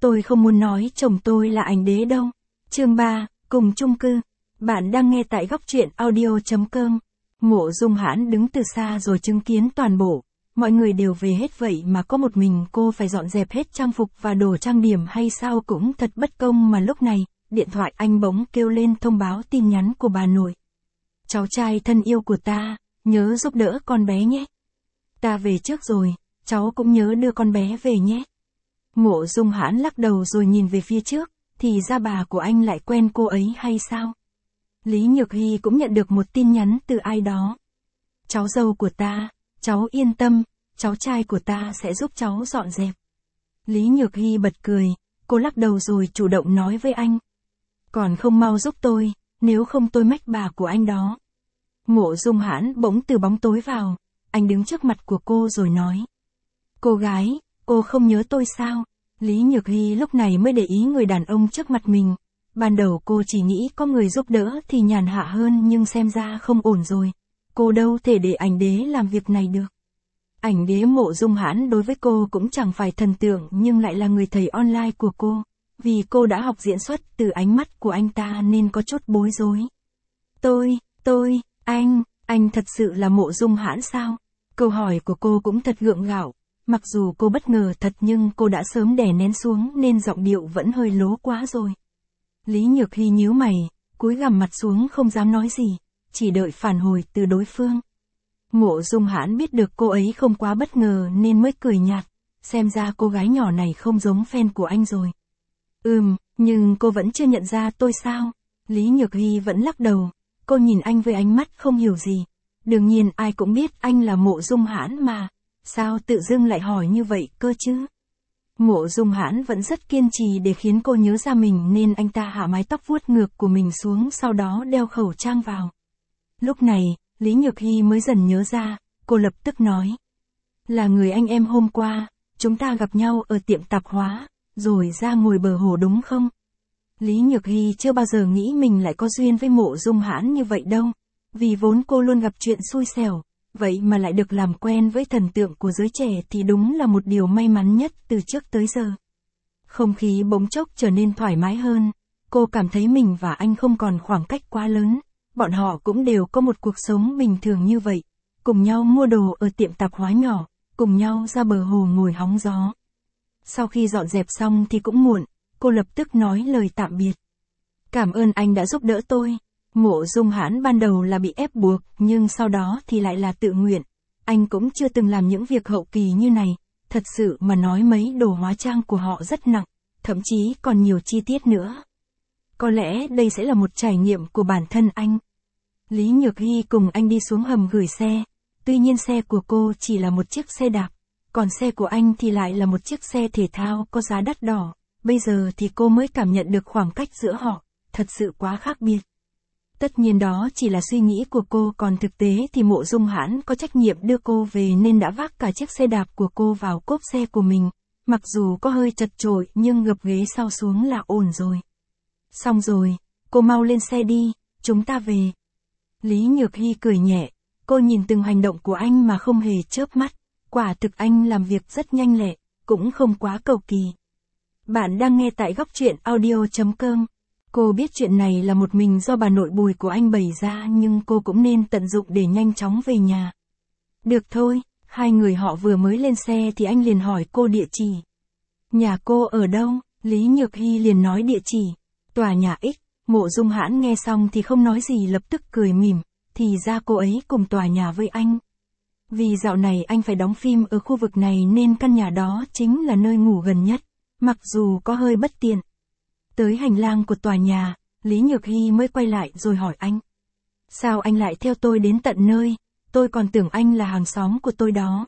Tôi không muốn nói chồng tôi là ảnh đế đâu. Chương 3, cùng chung cư. Bạn đang nghe tại góc truyện audio.com. Mộ Dung Hãn đứng từ xa rồi chứng kiến toàn bộ. Mọi người đều về hết vậy mà có một mình cô phải dọn dẹp hết trang phục và đồ trang điểm hay sao cũng thật bất công mà lúc này, điện thoại anh bỗng kêu lên thông báo tin nhắn của bà nội. Cháu trai thân yêu của ta, nhớ giúp đỡ con bé nhé. Ta về trước rồi, cháu cũng nhớ đưa con bé về nhé. Mộ Dung Hãn lắc đầu rồi nhìn về phía trước, thì ra bà của anh lại quen cô ấy hay sao? Lý Nhược Hy cũng nhận được một tin nhắn từ ai đó. Cháu dâu của ta, cháu yên tâm, cháu trai của ta sẽ giúp cháu dọn dẹp. Lý Nhược Hy bật cười, cô lắc đầu rồi chủ động nói với anh. Còn không mau giúp tôi, nếu không tôi mách bà của anh đó. Mộ Dung Hãn bỗng từ bóng tối vào, anh đứng trước mặt của cô rồi nói. Cô gái, cô không nhớ tôi sao? Lý Nhược Hy lúc này mới để ý người đàn ông trước mặt mình. Ban đầu cô chỉ nghĩ có người giúp đỡ thì nhàn hạ hơn nhưng xem ra không ổn rồi. Cô đâu thể để ảnh đế làm việc này được. Ảnh đế Mộ Dung Hãn đối với cô cũng chẳng phải thần tượng nhưng lại là người thầy online của cô. Vì cô đã học diễn xuất từ ánh mắt của anh ta nên có chút bối rối. Anh thật sự là Mộ Dung Hãn sao? Câu hỏi của cô cũng thật gượng gạo. Mặc dù cô bất ngờ thật nhưng cô đã sớm đè nén xuống nên giọng điệu vẫn hơi lố quá rồi. Lý Nhược Hy nhíu mày, cúi gằm mặt xuống không dám nói gì, chỉ đợi phản hồi từ đối phương. Mộ Dung Hãn biết được cô ấy không quá bất ngờ nên mới cười nhạt, xem ra cô gái nhỏ này không giống fan của anh rồi. Nhưng cô vẫn chưa nhận ra tôi sao? Lý Nhược Hy vẫn lắc đầu, cô nhìn anh với ánh mắt không hiểu gì. Đương nhiên ai cũng biết anh là Mộ Dung Hãn mà, sao tự dưng lại hỏi như vậy cơ chứ? Mộ Dung Hãn vẫn rất kiên trì để khiến cô nhớ ra mình nên anh ta hạ mái tóc vuốt ngược của mình xuống sau đó đeo khẩu trang vào. Lúc này, Lý Nhược Hy mới dần nhớ ra, cô lập tức nói. Là người anh em hôm qua, chúng ta gặp nhau ở tiệm tạp hóa, rồi ra ngồi bờ hồ đúng không? Lý Nhược Hy chưa bao giờ nghĩ mình lại có duyên với Mộ Dung Hãn như vậy đâu, vì vốn cô luôn gặp chuyện xui xẻo. Vậy mà lại được làm quen với thần tượng của giới trẻ thì đúng là một điều may mắn nhất từ trước tới giờ. Không khí bỗng chốc trở nên thoải mái hơn, cô cảm thấy mình và anh không còn khoảng cách quá lớn, bọn họ cũng đều có một cuộc sống bình thường như vậy, cùng nhau mua đồ ở tiệm tạp hóa nhỏ, cùng nhau ra bờ hồ ngồi hóng gió. Sau khi dọn dẹp xong thì cũng muộn, cô lập tức nói lời tạm biệt. Cảm ơn anh đã giúp đỡ tôi. Mộ Dung Hãn ban đầu là bị ép buộc, nhưng sau đó thì lại là tự nguyện. Anh cũng chưa từng làm những việc hậu kỳ như này, thật sự mà nói mấy đồ hóa trang của họ rất nặng, thậm chí còn nhiều chi tiết nữa. Có lẽ đây sẽ là một trải nghiệm của bản thân anh. Lý Nhược Hy cùng anh đi xuống hầm gửi xe, tuy nhiên xe của cô chỉ là một chiếc xe đạp, còn xe của anh thì lại là một chiếc xe thể thao có giá đắt đỏ, bây giờ thì cô mới cảm nhận được khoảng cách giữa họ, thật sự quá khác biệt. Tất nhiên đó chỉ là suy nghĩ của cô, còn thực tế thì Mộ Dung Hãn có trách nhiệm đưa cô về nên đã vác cả chiếc xe đạp của cô vào cốp xe của mình. Mặc dù có hơi chật chội nhưng gập ghế sau xuống là ổn rồi. Xong rồi, cô mau lên xe đi, chúng ta về. Lý Nhược Hy cười nhẹ, cô nhìn từng hành động của anh mà không hề chớp mắt. Quả thực anh làm việc rất nhanh lẹ, cũng không quá cầu kỳ. Bạn đang nghe tại góc truyện audio.com. Cô biết chuyện này là một mình do bà nội Bùi của anh bày ra nhưng cô cũng nên tận dụng để nhanh chóng về nhà. Được thôi, hai người họ vừa mới lên xe thì anh liền hỏi cô địa chỉ. Nhà cô ở đâu? Lý Nhược Hy liền nói địa chỉ. Tòa nhà X. Mộ Dung Hãn nghe xong thì không nói gì lập tức cười mỉm, thì ra cô ấy cùng tòa nhà với anh. Vì dạo này anh phải đóng phim ở khu vực này nên căn nhà đó chính là nơi ngủ gần nhất, mặc dù có hơi bất tiện. Tới hành lang của tòa nhà, Lý Nhược Hy mới quay lại rồi hỏi anh. Sao anh lại theo tôi đến tận nơi, tôi còn tưởng anh là hàng xóm của tôi đó.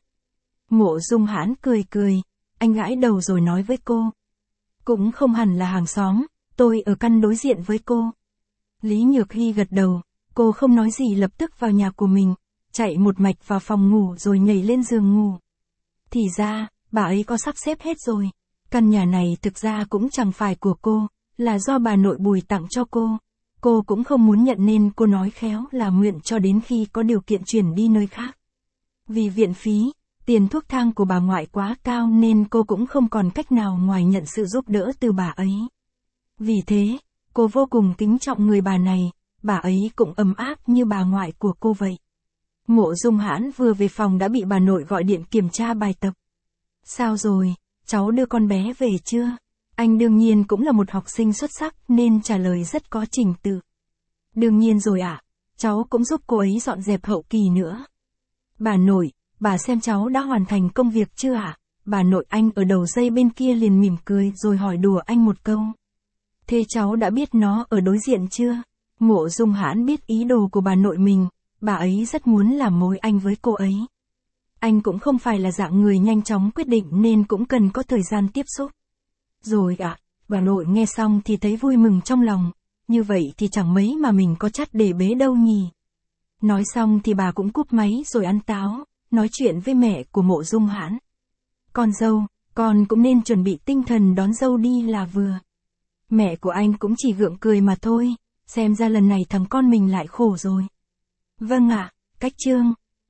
Mộ Dung Hãn cười, anh gãi đầu rồi nói với cô. Cũng không hẳn là hàng xóm, tôi ở căn đối diện với cô. Lý Nhược Hy gật đầu, cô không nói gì lập tức vào nhà của mình, chạy một mạch vào phòng ngủ rồi nhảy lên giường ngủ. Thì ra, bà ấy có sắp xếp hết rồi. Căn nhà này thực ra cũng chẳng phải của cô, là do bà nội Bùi tặng cho cô. Cô cũng không muốn nhận nên cô nói khéo là mượn cho đến khi có điều kiện chuyển đi nơi khác. Vì viện phí, Tiền thuốc thang của bà ngoại quá cao nên cô cũng không còn cách nào ngoài nhận sự giúp đỡ từ bà ấy. Vì thế, cô vô cùng kính trọng người bà này, bà ấy cũng ấm áp như bà ngoại của cô vậy. Mộ Dung Hãn vừa về phòng đã bị bà nội gọi điện kiểm tra bài tập. Sao rồi, cháu đưa con bé về chưa? Anh đương nhiên cũng là một học sinh xuất sắc nên trả lời rất có trình tự. Đương nhiên rồi ạ, cháu cũng giúp cô ấy dọn dẹp hậu kỳ nữa. Bà nội, bà xem cháu đã hoàn thành công việc chưa ạ? Bà nội anh ở đầu dây bên kia liền mỉm cười rồi hỏi đùa anh một câu. Thế cháu đã biết nó ở đối diện chưa? Mộ Dung Hãn biết ý đồ của bà nội mình, bà ấy rất muốn làm mối anh với cô ấy. Anh cũng không phải là dạng người nhanh chóng quyết định nên cũng cần có thời gian tiếp xúc. Rồi ạ, bà nội nghe xong thì thấy vui mừng trong lòng, như vậy thì chẳng mấy mà mình có chắt để bế đâu nhỉ. Nói xong thì bà cũng cúp máy rồi ăn táo, nói chuyện với mẹ của Mộ Dung Hãn. Con dâu, con cũng nên chuẩn bị tinh thần đón dâu đi là vừa. Mẹ của anh cũng chỉ gượng cười mà thôi, xem ra lần này thằng con mình lại khổ rồi. Vâng ạ, cách chương.